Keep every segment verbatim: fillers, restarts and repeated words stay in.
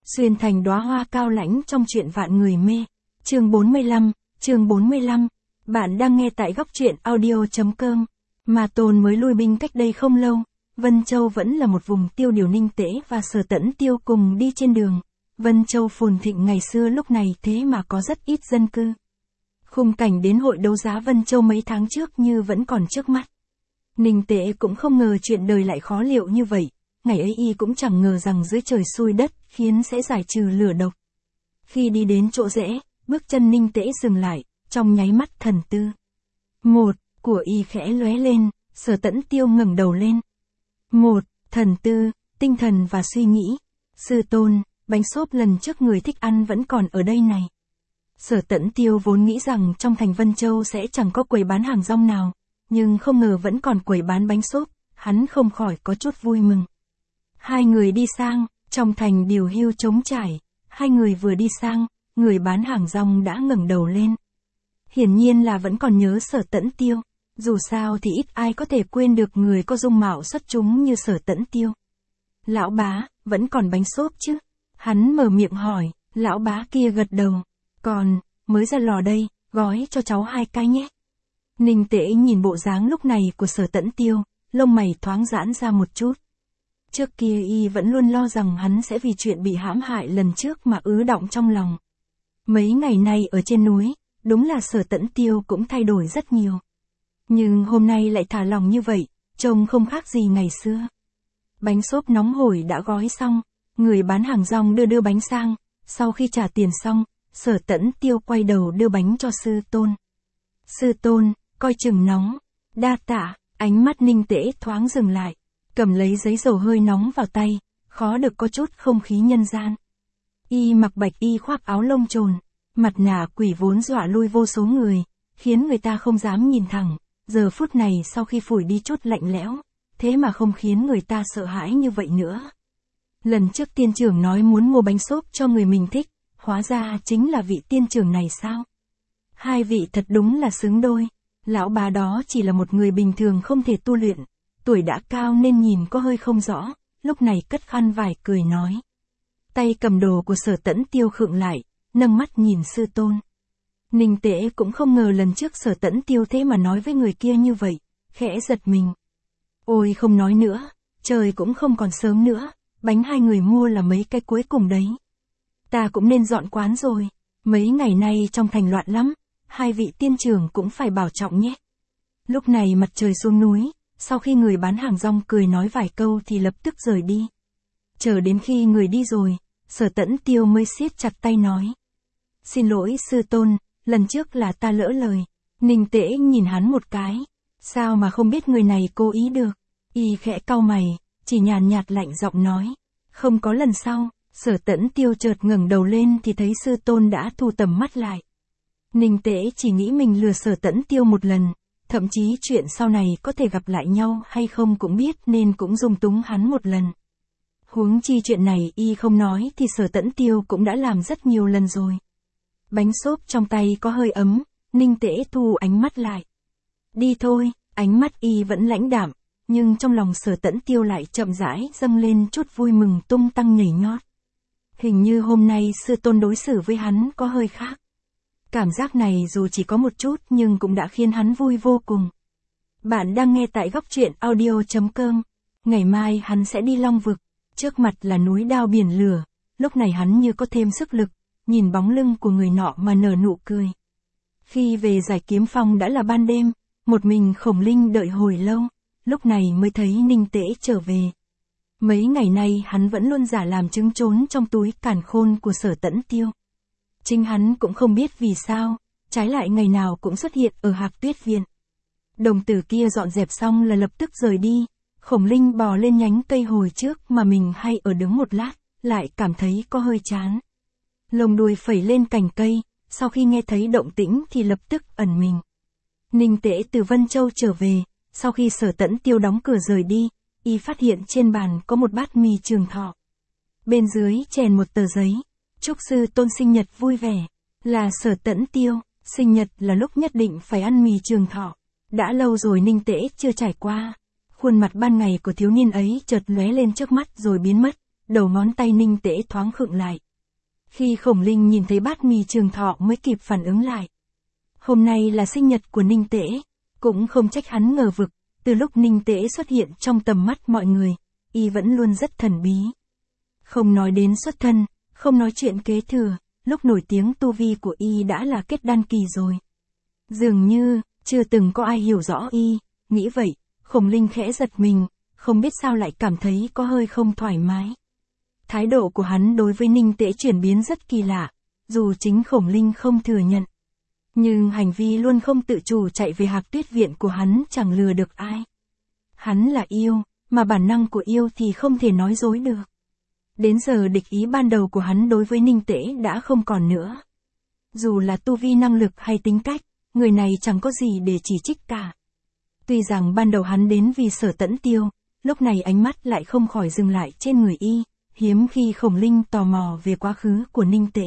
Xuyên thành đóa hoa cao lãnh trong truyện vạn người mê. Chương bốn mươi lăm, chương bốn mươi lăm. Bạn đang nghe tại góc truyện audio chấm com. Ma Tôn mới lui binh cách đây không lâu, Vân Châu vẫn là một vùng tiêu điều. Ninh Tễ và Sở Tẫn Tiêu cùng đi trên đường. Vân Châu phồn thịnh ngày xưa lúc này thế mà có rất ít dân cư. Khung cảnh đến hội đấu giá Vân Châu mấy tháng trước như vẫn còn trước mắt. Ninh Tễ cũng không ngờ chuyện đời lại khó liệu như vậy. Ngày ấy y cũng chẳng ngờ rằng dưới trời xui đất khiến sẽ giải trừ lửa độc. Khi đi đến chỗ rẽ, bước chân Ninh Tễ dừng lại, trong nháy mắt thần tư. Một, của y khẽ lóe lên, Sở Tẫn Tiêu ngẩng đầu lên. Một, thần tư, tinh thần và suy nghĩ. Sư tôn, bánh xốp lần trước người thích ăn vẫn còn ở đây này. Sở Tẫn Tiêu vốn nghĩ rằng trong thành Vân Châu sẽ chẳng có quầy bán hàng rong nào, nhưng không ngờ vẫn còn quầy bán bánh xốp, hắn không khỏi có chút vui mừng. Hai người đi sang, trong thành điều hưu trống trải, hai người vừa đi sang, người bán hàng rong đã ngẩng đầu lên. Hiển nhiên là vẫn còn nhớ Sở Tẫn Tiêu, dù sao thì ít ai có thể quên được người có dung mạo xuất chúng như Sở Tẫn Tiêu. Lão bá, vẫn còn bánh xốp chứ? Hắn mở miệng hỏi, lão bá kia gật đầu. Còn, mới ra lò đây, gói cho cháu hai cái nhé. Ninh Tễ nhìn bộ dáng lúc này của Sở Tẫn Tiêu, lông mày thoáng giãn ra một chút. Trước kia y vẫn luôn lo rằng hắn sẽ vì chuyện bị hãm hại lần trước mà ứ động trong lòng. Mấy ngày nay ở trên núi, đúng là Sở Tẫn Tiêu cũng thay đổi rất nhiều. Nhưng hôm nay lại thả lòng như vậy, trông không khác gì ngày xưa. Bánh xốp nóng hổi đã gói xong, người bán hàng rong đưa đưa bánh sang, sau khi trả tiền xong, Sở Tẫn Tiêu quay đầu đưa bánh cho sư tôn. Sư tôn, coi chừng nóng. Đa tạ, ánh mắt Ninh Tễ thoáng dừng lại, cầm lấy giấy dầu hơi nóng vào tay, khó được có chút không khí nhân gian. Y mặc bạch y khoác áo lông trồn, mặt nạ quỷ vốn dọa lui vô số người, khiến người ta không dám nhìn thẳng, giờ phút này sau khi phủi đi chút lạnh lẽo, thế mà không khiến người ta sợ hãi như vậy nữa. Lần trước tiên trưởng nói muốn mua bánh xốp cho người mình thích, hóa ra chính là vị tiên trưởng này sao? Hai vị thật đúng là xứng đôi, lão bà đó chỉ là một người bình thường không thể tu luyện, tuổi đã cao nên nhìn có hơi không rõ, lúc này cất khăn vải cười nói. Tay cầm đồ của Sở Tẫn Tiêu khựng lại, nâng mắt nhìn sư tôn. Ninh Tễ cũng không ngờ lần trước Sở Tẫn Tiêu thế mà nói với người kia như vậy, khẽ giật mình. Ôi không nói nữa, trời cũng không còn sớm nữa, bánh hai người mua là mấy cái cuối cùng đấy. Ta cũng nên dọn quán rồi, mấy ngày nay trong thành loạn lắm, hai vị tiên trưởng cũng phải bảo trọng nhé. Lúc này mặt trời xuống núi, sau khi người bán hàng rong cười nói vài câu thì lập tức rời đi. Chờ đến khi người đi rồi, Sở Tẫn Tiêu mới siết chặt tay nói. Xin lỗi sư tôn, lần trước là ta lỡ lời. Ninh Tễ nhìn hắn một cái, sao mà không biết người này cố ý được. Y khẽ cau mày, chỉ nhàn nhạt lạnh giọng nói. Không có lần sau. Sở Tẫn Tiêu chợt ngẩng đầu lên thì thấy sư tôn đã thu tầm mắt lại. Ninh Tễ chỉ nghĩ mình lừa Sở Tẫn Tiêu một lần, thậm chí chuyện sau này có thể gặp lại nhau hay không cũng biết nên cũng dung túng hắn một lần. Huống chi chuyện này y không nói thì Sở Tẫn Tiêu cũng đã làm rất nhiều lần rồi. Bánh xốp trong tay có hơi ấm, Ninh Tễ thu ánh mắt lại. Đi thôi, ánh mắt y vẫn lãnh đạm, nhưng trong lòng Sở Tẫn Tiêu lại chậm rãi dâng lên chút vui mừng tung tăng nhảy nhót. Hình như hôm nay sư tôn đối xử với hắn có hơi khác. Cảm giác này dù chỉ có một chút nhưng cũng đã khiến hắn vui vô cùng. Bạn đang nghe tại góc truyện audio chấm com. Ngày mai hắn sẽ đi Long Vực, trước mặt là núi đao biển lửa, lúc này hắn như có thêm sức lực, nhìn bóng lưng của người nọ mà nở nụ cười. Khi về Giải Kiếm Phong đã là ban đêm, một mình Khổng Linh đợi hồi lâu, lúc này mới thấy Ninh Tễ trở về. Mấy ngày nay hắn vẫn luôn giả làm trứng trốn trong túi càn khôn của Sở Tẫn Tiêu. Chính hắn cũng không biết vì sao, trái lại ngày nào cũng xuất hiện ở Hạc Tuyết Viện. Đồng tử kia dọn dẹp xong là lập tức rời đi, Khổng Linh bò lên nhánh cây hồi trước mà mình hay ở đứng một lát, lại cảm thấy có hơi chán. Lồng đuôi phẩy lên cành cây, sau khi nghe thấy động tĩnh thì lập tức ẩn mình. Ninh Tễ từ Vân Châu trở về, sau khi Sở Tẫn Tiêu đóng cửa rời đi, y phát hiện trên bàn có một bát mì trường thọ. Bên dưới chèn một tờ giấy, chúc sư tôn sinh nhật vui vẻ, là Sở Tẫn Tiêu, sinh nhật là lúc nhất định phải ăn mì trường thọ. Đã lâu rồi Ninh Tễ chưa trải qua. Khuôn mặt ban ngày của thiếu niên ấy chợt lóe lên trước mắt rồi biến mất, đầu ngón tay Ninh Tễ thoáng khựng lại. Khi Khổng Linh nhìn thấy bát mì Trường Thọ mới kịp phản ứng lại. Hôm nay là sinh nhật của Ninh Tễ, cũng không trách hắn ngờ vực, từ lúc Ninh Tễ xuất hiện trong tầm mắt mọi người, y vẫn luôn rất thần bí. Không nói đến xuất thân, không nói chuyện kế thừa, lúc nổi tiếng tu vi của y đã là kết đan kỳ rồi. Dường như, chưa từng có ai hiểu rõ y, nghĩ vậy, Khổng Linh khẽ giật mình, không biết sao lại cảm thấy có hơi không thoải mái. Thái độ của hắn đối với Ninh Tễ chuyển biến rất kỳ lạ, dù chính Khổng Linh không thừa nhận. Nhưng hành vi luôn không tự chủ chạy về Hạc Tuyết Viện của hắn chẳng lừa được ai. Hắn là yêu, mà bản năng của yêu thì không thể nói dối được. Đến giờ địch ý ban đầu của hắn đối với Ninh Tễ đã không còn nữa. Dù là tu vi năng lực hay tính cách, người này chẳng có gì để chỉ trích cả. Tuy rằng ban đầu hắn đến vì Sở Tẫn Tiêu, lúc này ánh mắt lại không khỏi dừng lại trên người y, hiếm khi Khổng Linh tò mò về quá khứ của Ninh Tễ.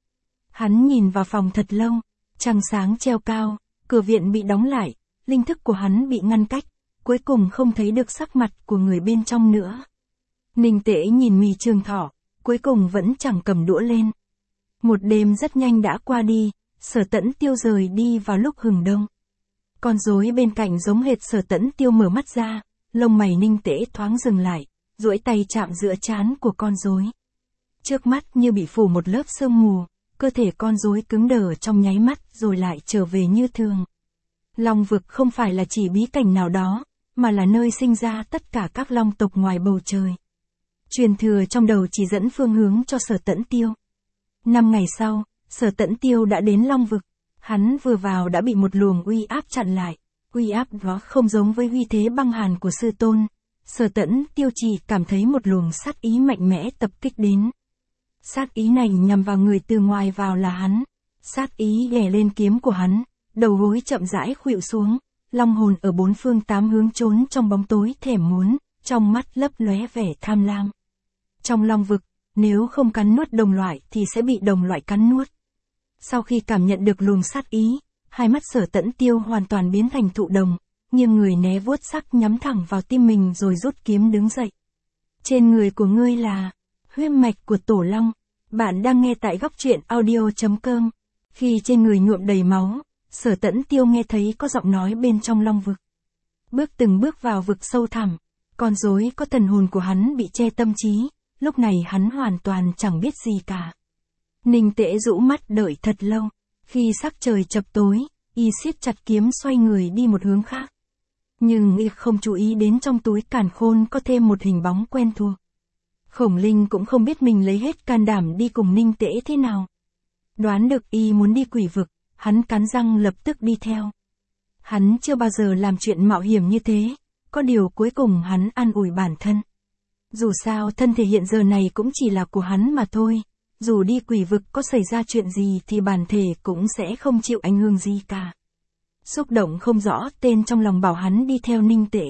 Hắn nhìn vào phòng thật lâu, trăng sáng treo cao, cửa viện bị đóng lại, linh thức của hắn bị ngăn cách, cuối cùng không thấy được sắc mặt của người bên trong nữa. Ninh Tễ nhìn mì Trường Thọ, cuối cùng vẫn chẳng cầm đũa lên. Một đêm rất nhanh đã qua đi, Sở Tẫn Tiêu rời đi vào lúc hừng đông. Con rối bên cạnh giống hệt Sở Tẫn Tiêu mở mắt ra, lông mày Ninh Tễ thoáng dừng lại, duỗi tay chạm giữa trán của con rối. Trước mắt như bị phủ một lớp sương mù, cơ thể con rối cứng đờ trong nháy mắt rồi lại trở về như thường. Long vực không phải là chỉ bí cảnh nào đó, mà là nơi sinh ra tất cả các long tộc ngoài bầu trời. Truyền thừa trong đầu chỉ dẫn phương hướng cho Sở Tẫn Tiêu. Năm ngày sau, Sở Tẫn Tiêu đã đến Long vực. Hắn vừa vào đã bị một luồng uy áp chặn lại. Uy áp đó không giống với uy thế băng hàn của sư tôn. Sở Tẫn Tiêu chỉ cảm thấy một luồng sát ý mạnh mẽ tập kích đến. Sát ý này nhằm vào người từ ngoài vào là hắn. Sát ý ghé lên kiếm của hắn, đầu gối chậm rãi khuỵu xuống. Long hồn ở bốn phương tám hướng trốn trong bóng tối thèm muốn, trong mắt lấp lóe vẻ tham lam. Trong Long vực, nếu không cắn nuốt đồng loại thì sẽ bị đồng loại cắn nuốt. Sau khi cảm nhận được luồng sát ý, hai mắt Sở Tẫn Tiêu hoàn toàn biến thành thụ đồng, nghiêng người né vuốt sắc nhắm thẳng vào tim mình rồi rút kiếm đứng dậy. Trên người của ngươi là huyết mạch của Tổ Long. Bạn đang nghe tại góc truyện audio chấm com. Khi trên người nhuộm đầy máu, Sở Tẫn Tiêu nghe thấy có giọng nói bên trong Long vực. Bước từng bước vào vực sâu thẳm, con rối có thần hồn của hắn bị che tâm trí, lúc này hắn hoàn toàn chẳng biết gì cả. Ninh Tễ rũ mắt đợi thật lâu, khi sắc trời chập tối, y siết chặt kiếm xoay người đi một hướng khác. Nhưng y không chú ý đến trong túi càn khôn có thêm một hình bóng quen thuộc. Khổng Linh cũng không biết mình lấy hết can đảm đi cùng Ninh Tễ thế nào. Đoán được y muốn đi quỷ vực, hắn cắn răng lập tức đi theo. Hắn chưa bao giờ làm chuyện mạo hiểm như thế, có điều cuối cùng hắn an ủi bản thân. Dù sao thân thể hiện giờ này cũng chỉ là của hắn mà thôi, dù đi quỷ vực có xảy ra chuyện gì thì bản thể cũng sẽ không chịu ảnh hưởng gì cả. Xúc động không rõ tên trong lòng bảo hắn đi theo Ninh Tễ.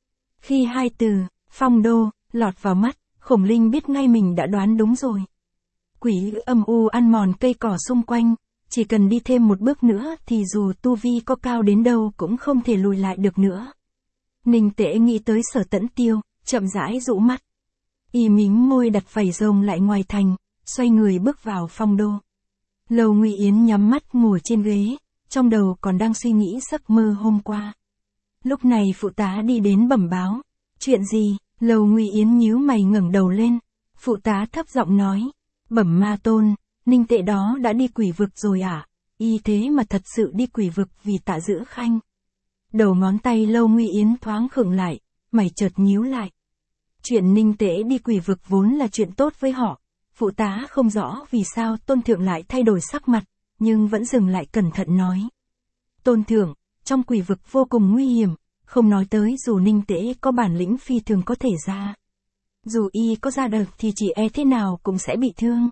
Khi hai từ, phong đô, lọt vào mắt, Khổng Linh biết ngay mình đã đoán đúng rồi. Quỷ âm u ăn mòn cây cỏ xung quanh, chỉ cần đi thêm một bước nữa thì dù tu vi có cao đến đâu cũng không thể lùi lại được nữa. Ninh Tễ nghĩ tới Sở Tẫn Tiêu, chậm rãi rũ mắt. Y mím môi đặt vảy rồng lại ngoài thành, xoay người bước vào phong đô. Lầu Ngụy Yến nhắm mắt ngồi trên ghế, trong đầu còn đang suy nghĩ giấc mơ hôm qua. Lúc này phụ tá đi đến bẩm báo. Chuyện gì? Lầu Ngụy Yến nhíu mày ngẩng đầu lên. Phụ tá thấp giọng nói. Bẩm ma tôn, Ninh Tễ đó đã đi quỷ vực rồi à? Y thế mà thật sự đi quỷ vực vì Tạ Dữ Khanh. Đầu ngón tay Lầu Ngụy Yến thoáng khựng lại, mày chợt nhíu lại. Chuyện Ninh Tễ đi quỷ vực vốn là chuyện tốt với họ. Phụ tá không rõ vì sao Tôn Thượng lại thay đổi sắc mặt, nhưng vẫn dừng lại cẩn thận nói. Tôn Thượng, trong quỷ vực vô cùng nguy hiểm, không nói tới dù Ninh Tễ có bản lĩnh phi thường có thể ra. Dù y có ra được thì chỉ e thế nào cũng sẽ bị thương.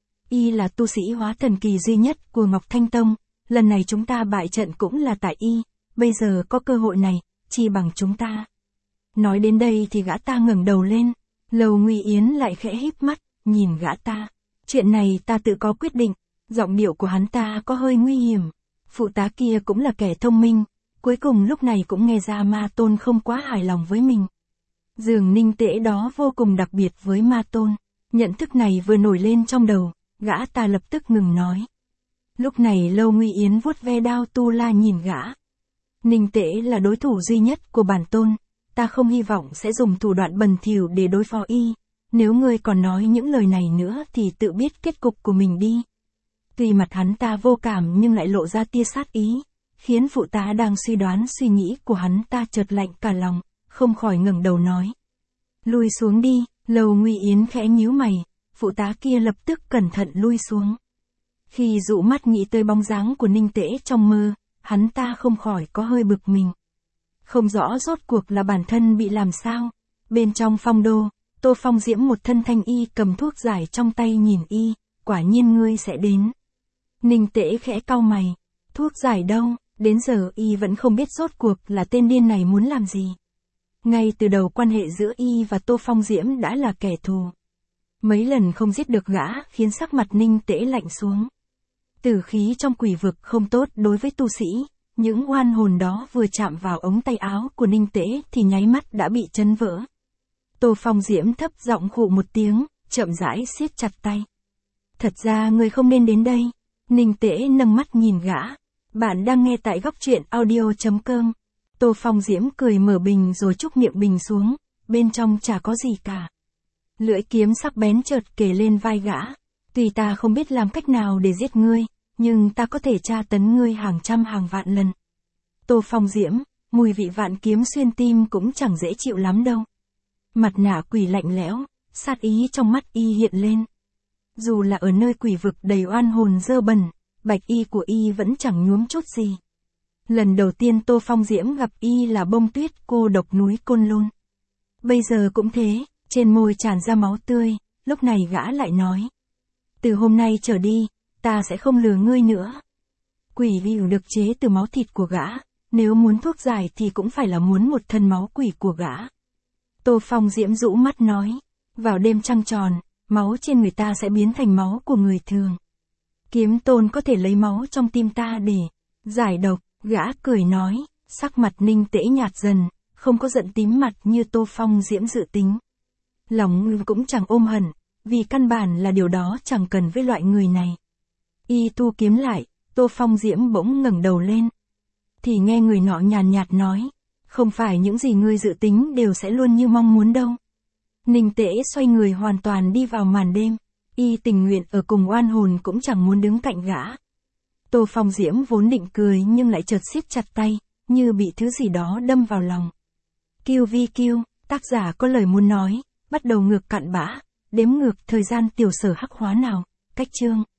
Y là tu sĩ hóa thần kỳ duy nhất của Ngọc Thanh Tông, lần này chúng ta bại trận cũng là tại y, bây giờ có cơ hội này, chi bằng chúng ta. Nói đến đây thì gã ta ngẩng đầu lên, Lầu Ngụy Yến lại khẽ híp mắt, nhìn gã ta. Chuyện này ta tự có quyết định, giọng điệu của hắn ta có hơi nguy hiểm. Phụ tá kia cũng là kẻ thông minh, cuối cùng lúc này cũng nghe ra ma tôn không quá hài lòng với mình. Dường Ninh Tễ đó vô cùng đặc biệt với ma tôn. Nhận thức này vừa nổi lên trong đầu, gã ta lập tức ngừng nói. Lúc này Lâu Nguy Yến vuốt ve đao tu la nhìn gã. Ninh Tễ là đối thủ duy nhất của bản tôn, ta không hy vọng sẽ dùng thủ đoạn bẩn thỉu để đối phó y, nếu ngươi còn nói những lời này nữa thì tự biết kết cục của mình đi. Tuy mặt hắn ta vô cảm nhưng lại lộ ra tia sát ý, khiến phụ tá đang suy đoán suy nghĩ của hắn ta chợt lạnh cả lòng, không khỏi ngẩng đầu nói. Lui xuống đi, Lâu Nguy Yến khẽ nhíu mày, phụ tá kia lập tức cẩn thận lui xuống. Khi dụ mắt nghĩ tới bóng dáng của Ninh Tễ trong mơ, hắn ta không khỏi có hơi bực mình. Không rõ rốt cuộc là bản thân bị làm sao. Bên trong phong đô, Tô Phong Diễm một thân thanh y cầm thuốc giải trong tay nhìn y, quả nhiên ngươi sẽ đến. Ninh Tễ khẽ cau mày, thuốc giải đâu, đến giờ y vẫn không biết rốt cuộc là tên điên này muốn làm gì. Ngay từ đầu quan hệ giữa y và Tô Phong Diễm đã là kẻ thù. Mấy lần không giết được gã khiến sắc mặt Ninh Tễ lạnh xuống. Tử khí trong quỷ vực không tốt đối với tu sĩ, những oan hồn đó vừa chạm vào ống tay áo của Ninh Tễ thì nháy mắt đã bị chấn vỡ. Tô Phong Diễm thấp giọng khụ một tiếng, chậm rãi siết chặt tay. Thật ra người không nên đến đây. Ninh Tễ nâng mắt nhìn gã. Bạn đang nghe tại góc truyện audio chấm com. Tô Phong Diễm cười mở bình rồi trúc miệng bình xuống, bên trong chả có gì cả. Lưỡi kiếm sắc bén chợt kề lên vai gã. Tuy ta không biết làm cách nào để giết ngươi, nhưng ta có thể tra tấn ngươi hàng trăm hàng vạn lần. Tô Phong Diễm, mùi vị vạn kiếm xuyên tim cũng chẳng dễ chịu lắm đâu. Mặt nạ quỷ lạnh lẽo, sát ý trong mắt y hiện lên. Dù là ở nơi quỷ vực đầy oan hồn dơ bẩn, bạch y của y vẫn chẳng nhuốm chút gì. Lần đầu tiên Tô Phong Diễm gặp y là bông tuyết cô độc núi Côn Lôn. Bây giờ cũng thế, trên môi tràn ra máu tươi, lúc này gã lại nói. Từ hôm nay trở đi, ta sẽ không lừa ngươi nữa. Quỷ vỉu được chế từ máu thịt của gã, nếu muốn thuốc giải thì cũng phải là muốn một thân máu quỷ của gã. Tô Phong Diễm rũ mắt nói, vào đêm trăng tròn, máu trên người ta sẽ biến thành máu của người thường. Kiếm Tôn có thể lấy máu trong tim ta để giải độc, gã cười nói, sắc mặt Ninh Tễ nhạt dần, không có giận tím mặt như Tô Phong Diễm dự tính. Lòng cũng chẳng ôm hận, vì căn bản là điều đó chẳng cần với loại người này. Y tu kiếm lại, Tô Phong Diễm bỗng ngẩng đầu lên. Thì nghe người nọ nhàn nhạt nói, không phải những gì ngươi dự tính đều sẽ luôn như mong muốn đâu. Ninh Tễ xoay người hoàn toàn đi vào màn đêm, y tình nguyện ở cùng oan hồn cũng chẳng muốn đứng cạnh gã. Tô Phong Diễm vốn định cười nhưng lại chợt siết chặt tay, như bị thứ gì đó đâm vào lòng. Kiêu vi kiêu, tác giả có lời muốn nói, bắt đầu ngược cặn bã, đếm ngược thời gian tiểu sở hắc hóa nào, cách chương.